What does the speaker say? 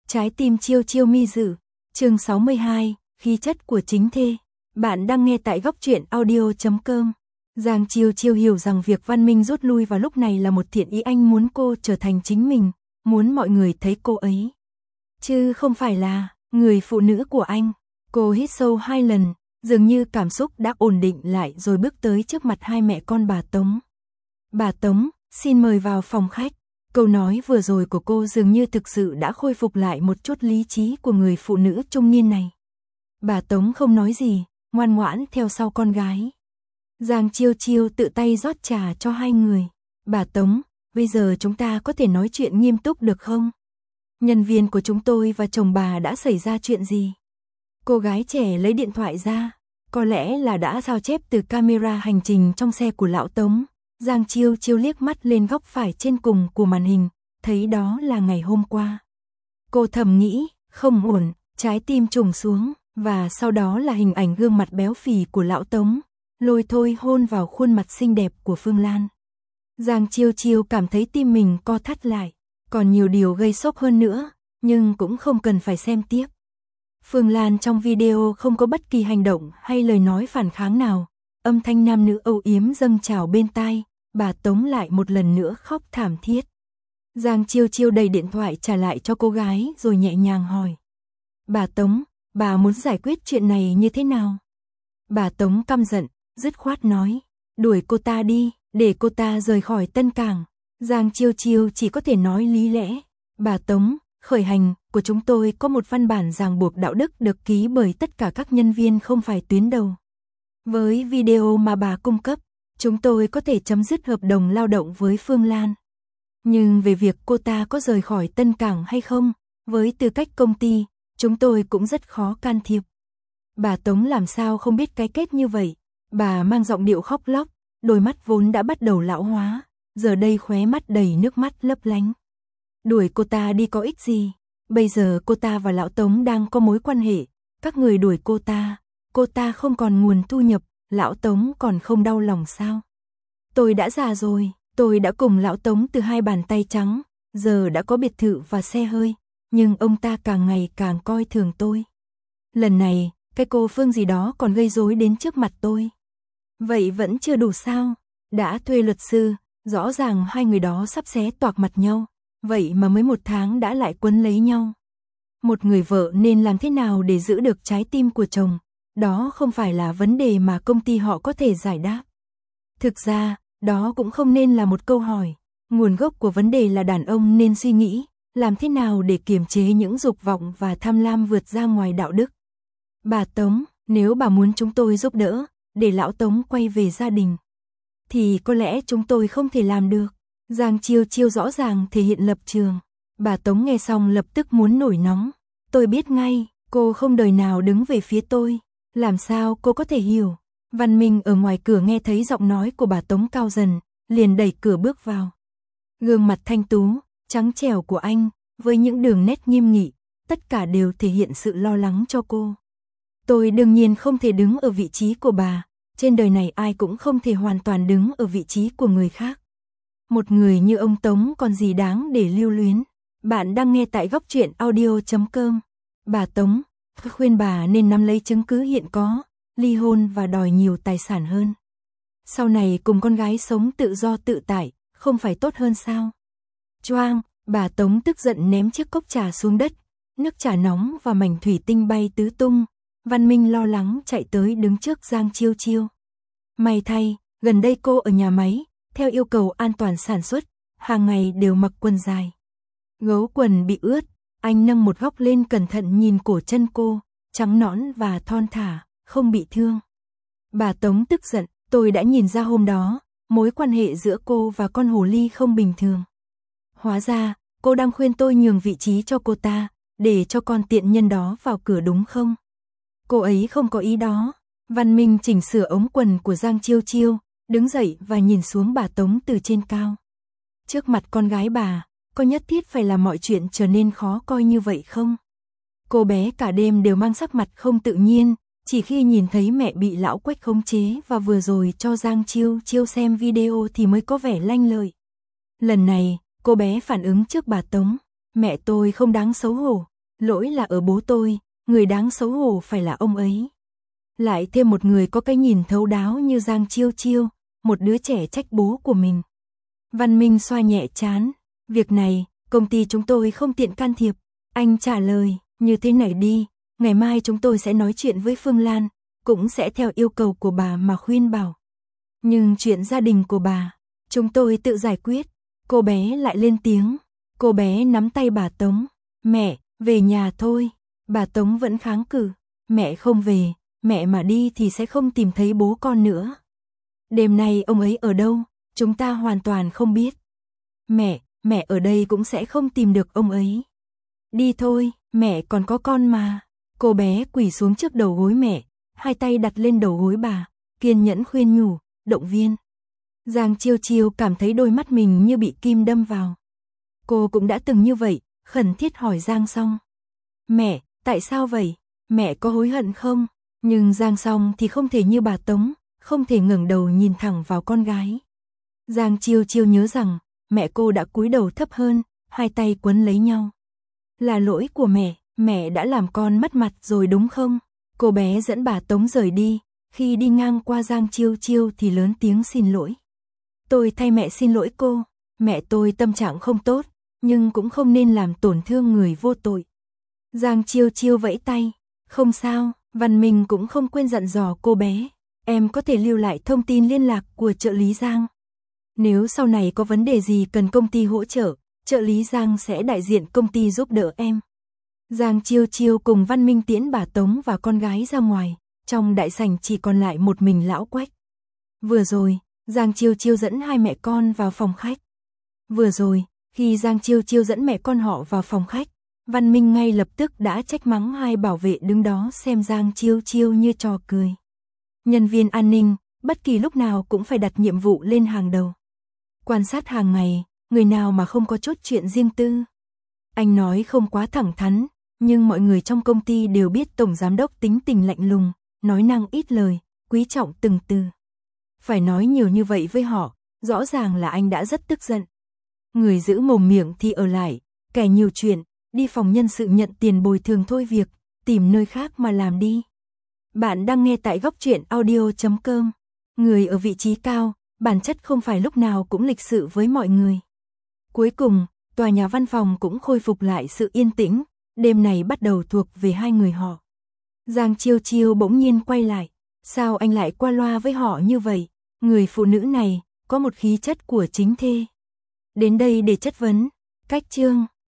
Trái tim chiêu chiêu mi dự, chương 62, khí chất của chính thê. Bạn đang nghe tại góc truyện audio.com. Giang Chiêu Chiêu hiểu rằng việc Văn Minh rút lui vào lúc này là một thiện ý, anh muốn cô trở thành chính mình, muốn mọi người thấy cô ấy, chứ không phải là người phụ nữ của anh. Cô hít sâu 2 lần, dường như cảm xúc đã ổn định lại rồi bước tới trước mặt hai mẹ con bà Tống. Bà Tống, xin mời vào phòng khách. Câu nói vừa rồi của cô dường như thực sự đã khôi phục lại một chút lý trí của người phụ nữ trung niên này. Bà Tống không nói gì, ngoan ngoãn theo sau con gái. Giang Chiêu Chiêu tự tay rót trà cho hai người. Bà Tống, bây giờ chúng ta có thể nói chuyện nghiêm túc được không? Nhân viên của chúng tôi và chồng bà đã xảy ra chuyện gì? Cô gái trẻ lấy điện thoại ra, có lẽ là đã sao chép từ camera hành trình trong xe của lão Tống. Giang Chiêu Chiêu liếc mắt lên góc phải trên cùng của màn hình, thấy đó là ngày hôm qua. Cô thầm nghĩ, không ổn, trái tim trùng xuống, và sau đó là hình ảnh gương mặt béo phì của lão Tống, lôi thôi hôn vào khuôn mặt xinh đẹp của Phương Lan. Giang Chiêu Chiêu cảm thấy tim mình co thắt lại, còn nhiều điều gây sốc hơn nữa, nhưng cũng không cần phải xem tiếp. Phương Lan trong video không có bất kỳ hành động hay lời nói phản kháng nào, âm thanh nam nữ âu yếm dâng trào bên tai, bà Tống lại một lần nữa khóc thảm thiết. Giang Chiêu Chiêu đẩy điện thoại trả lại cho cô gái rồi nhẹ nhàng hỏi. Bà Tống, bà muốn giải quyết chuyện này như thế nào? Bà Tống căm giận, dứt khoát nói, đuổi cô ta đi, để cô ta rời khỏi Tân Cảng. Giang Chiêu Chiêu chỉ có thể nói lý lẽ. Bà Tống, khởi hành của chúng tôi có một văn bản ràng buộc đạo đức được ký bởi tất cả các nhân viên không phải tuyến đầu. Với video mà bà cung cấp, chúng tôi có thể chấm dứt hợp đồng lao động với Phương Lan. Nhưng về việc cô ta có rời khỏi Tân Cảng hay không, với tư cách công ty, chúng tôi cũng rất khó can thiệp. Bà Tống làm sao không biết cái kết như vậy, bà mang giọng điệu khóc lóc, đôi mắt vốn đã bắt đầu lão hóa, giờ đây khóe mắt đầy nước mắt lấp lánh. Đuổi cô ta đi có ích gì, bây giờ cô ta và lão Tống đang có mối quan hệ, các người đuổi cô ta không còn nguồn thu nhập, lão Tống còn không đau lòng sao? Tôi đã già rồi, tôi đã cùng lão Tống từ hai bàn tay trắng, giờ đã có biệt thự và xe hơi, nhưng ông ta càng ngày càng coi thường tôi. Lần này, cái cô Phương gì đó còn gây rối đến trước mặt tôi. Vậy vẫn chưa đủ sao? Đã thuê luật sư, rõ ràng hai người đó sắp xé toạc mặt nhau, vậy mà mới 1 tháng đã lại quấn lấy nhau. Một người vợ nên làm thế nào để giữ được trái tim của chồng? Đó không phải là vấn đề mà công ty họ có thể giải đáp. Thực ra, đó cũng không nên là một câu hỏi. Nguồn gốc của vấn đề là đàn ông nên suy nghĩ, làm thế nào để kiềm chế những dục vọng và tham lam vượt ra ngoài đạo đức. Bà Tống, nếu bà muốn chúng tôi giúp đỡ, để lão Tống quay về gia đình, thì có lẽ chúng tôi không thể làm được. Giang Chiêu Chiêu rõ ràng thể hiện lập trường. Bà Tống nghe xong lập tức muốn nổi nóng. Tôi biết ngay, cô không đời nào đứng về phía tôi. Làm sao cô có thể hiểu? Văn Minh ở ngoài cửa nghe thấy giọng nói của bà Tống cao dần, liền đẩy cửa bước vào. Gương mặt thanh tú, trắng trẻo của anh, với những đường nét nghiêm nghị, tất cả đều thể hiện sự lo lắng cho cô. Tôi đương nhiên không thể đứng ở vị trí của bà, trên đời này ai cũng không thể hoàn toàn đứng ở vị trí của người khác. Một người như ông Tống còn gì đáng để lưu luyến. Bạn đang nghe tại góc truyện audio.com. Bà Tống, khuyên bà nên nắm lấy chứng cứ hiện có, ly hôn và đòi nhiều tài sản hơn. Sau này cùng con gái sống tự do tự tại, không phải tốt hơn sao? Choang, bà Tống tức giận ném chiếc cốc trà xuống đất, nước trà nóng và mảnh thủy tinh bay tứ tung. Văn Minh lo lắng chạy tới đứng trước Giang Chiêu Chiêu. May thay, gần đây cô ở nhà máy, theo yêu cầu an toàn sản xuất, hàng ngày đều mặc quần dài. Gấu quần bị ướt, anh nâng một góc lên cẩn thận nhìn cổ chân cô, trắng nõn và thon thả, không bị thương. Bà Tống tức giận, tôi đã nhìn ra hôm đó, mối quan hệ giữa cô và con hồ ly không bình thường. Hóa ra, cô đang khuyên tôi nhường vị trí cho cô ta, để cho con tiện nhân đó vào cửa đúng không? Cô ấy không có ý đó. Văn Minh chỉnh sửa ống quần của Giang Chiêu Chiêu, đứng dậy và nhìn xuống bà Tống từ trên cao. Trước mặt con gái bà, có nhất thiết phải làm mọi chuyện trở nên khó coi như vậy không? Cô bé cả đêm đều mang sắc mặt không tự nhiên, chỉ khi nhìn thấy mẹ bị lão Quách khống chế và vừa rồi cho Giang Chiêu Chiêu xem video thì mới có vẻ lanh lợi. Lần này, cô bé phản ứng trước bà Tống, mẹ tôi không đáng xấu hổ, Lỗi là ở bố tôi, người đáng xấu hổ phải là ông ấy. Lại thêm một người có cái nhìn thấu đáo như Giang Chiêu Chiêu, một đứa trẻ trách bố của mình. Văn Minh xoa nhẹ trán, việc này, công ty chúng tôi không tiện can thiệp. Anh trả lời, như thế này đi, ngày mai chúng tôi sẽ nói chuyện với Phương Lan, cũng sẽ theo yêu cầu của bà mà khuyên bảo. Nhưng chuyện gia đình của bà, chúng tôi tự giải quyết. Cô bé lại lên tiếng, cô bé nắm tay bà Tống, mẹ, về nhà thôi. Bà Tống vẫn kháng cự, mẹ không về, mẹ mà đi thì sẽ không tìm thấy bố con nữa. Đêm nay ông ấy ở đâu, chúng ta hoàn toàn không biết. Mẹ ở đây cũng sẽ không tìm được ông ấy. Đi thôi, mẹ còn có con mà. Cô bé quỳ xuống trước đầu gối mẹ, hai tay đặt lên đầu gối bà, kiên nhẫn khuyên nhủ, động viên. Giang Chiêu Chiêu cảm thấy đôi mắt mình như bị kim đâm vào. Cô cũng đã từng như vậy, khẩn thiết hỏi Giang Song. Mẹ, tại sao vậy? Mẹ có hối hận không? Nhưng Giang Song thì không thể như bà Tống, không thể ngẩng đầu nhìn thẳng vào con gái. Giang Chiêu Chiêu nhớ rằng, mẹ cô đã cúi đầu thấp hơn, hai tay quấn lấy nhau. Là lỗi của mẹ đã làm con mất mặt rồi đúng không? Cô bé dẫn bà Tống rời đi, khi đi ngang qua Giang Chiêu Chiêu thì lớn tiếng xin lỗi. Tôi thay mẹ xin lỗi cô, mẹ tôi tâm trạng không tốt, nhưng cũng không nên làm tổn thương người vô tội. Giang Chiêu Chiêu vẫy tay, không sao, Văn Minh cũng không quên dặn dò cô bé, em có thể lưu lại thông tin liên lạc của trợ lý Giang. Nếu sau này có vấn đề gì cần công ty hỗ trợ, trợ lý Giang sẽ đại diện công ty giúp đỡ em. Giang Chiêu Chiêu cùng Văn Minh tiễn bà Tống và con gái ra ngoài, trong đại sảnh chỉ còn lại một mình lão Quách. Vừa rồi, Giang Chiêu Chiêu dẫn hai mẹ con vào phòng khách. Khi Giang Chiêu Chiêu dẫn mẹ con họ vào phòng khách, Văn Minh ngay lập tức đã trách mắng hai bảo vệ đứng đó xem Giang Chiêu Chiêu như trò cười. Nhân viên an ninh, bất kỳ lúc nào cũng phải đặt nhiệm vụ lên hàng đầu. Quan sát hàng ngày, người nào mà không có chốt chuyện riêng tư. Anh nói không quá thẳng thắn, nhưng mọi người trong công ty đều biết tổng giám đốc tính tình lạnh lùng, nói năng ít lời, quý trọng từng từ. Phải nói nhiều như vậy với họ, rõ ràng là anh đã rất tức giận. Người giữ mồm miệng thì ở lại, kẻ nhiều chuyện, đi phòng nhân sự nhận tiền bồi thường thôi việc, tìm nơi khác mà làm đi. Bạn đang nghe tại góc truyện audio.com. Người ở vị trí cao, bản chất không phải lúc nào cũng lịch sự với mọi người. Cuối cùng, tòa nhà văn phòng cũng khôi phục lại sự yên tĩnh, đêm này bắt đầu thuộc về hai người họ. Giang Chiêu Chiêu bỗng nhiên quay lại, sao anh lại qua loa với họ như vậy? Người phụ nữ này, có một khí chất của chính thê. Đến đây để chất vấn, cách chương.